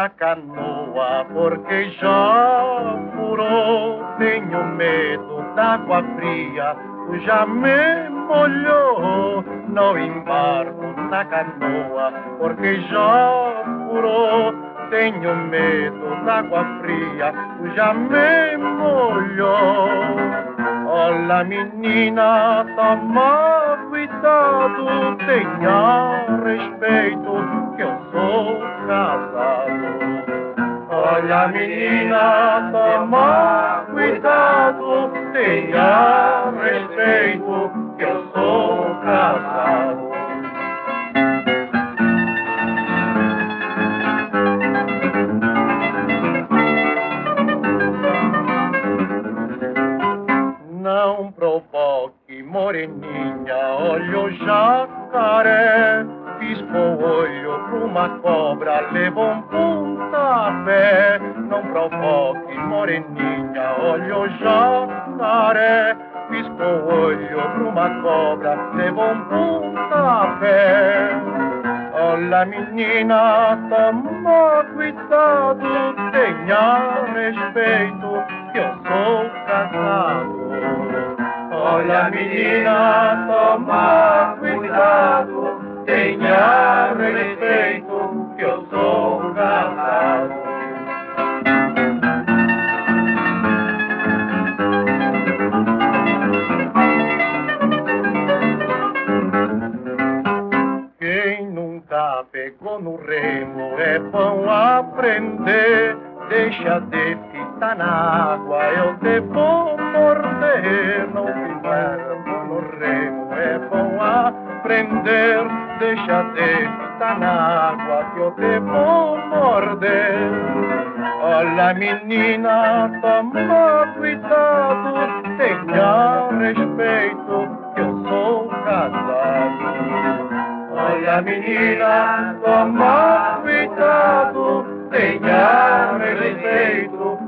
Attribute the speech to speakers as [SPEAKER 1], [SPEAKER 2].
[SPEAKER 1] na canoa porque já furou. Tenho medo d'água fria, já me molhou. Não embarco na canoa porque já furou. Tenho medo d'água fria, já me molhou. Olha menina, toma cuidado, tenha respeito que eu sou casado. Olha menina, toma cuidado, tenha respeito que eu sou casado. Não provoque, moreninha, olha o jacaré. Pisco o olho pra uma cobra, levou um pontapé. Não provoque, moreninha, olha o jacaré. Pisco o olho pra uma cobra, levou um pontapé. Olha menina, toma cuidado, tenha respeito que eu sou casado. Olha menina, toma cuidado, tenha respeito que eu sou casado. Quem nunca pegou no remo é bom aprender. Deixa de ficar na água, eu te vou morder. Não ficar no remo é bom aprender. Deixa de ficar na água que eu te vou morder. Olha menina, toma cuidado, tenha respeito que eu sou casado. Olha menina, toma cuidado, tenha respeito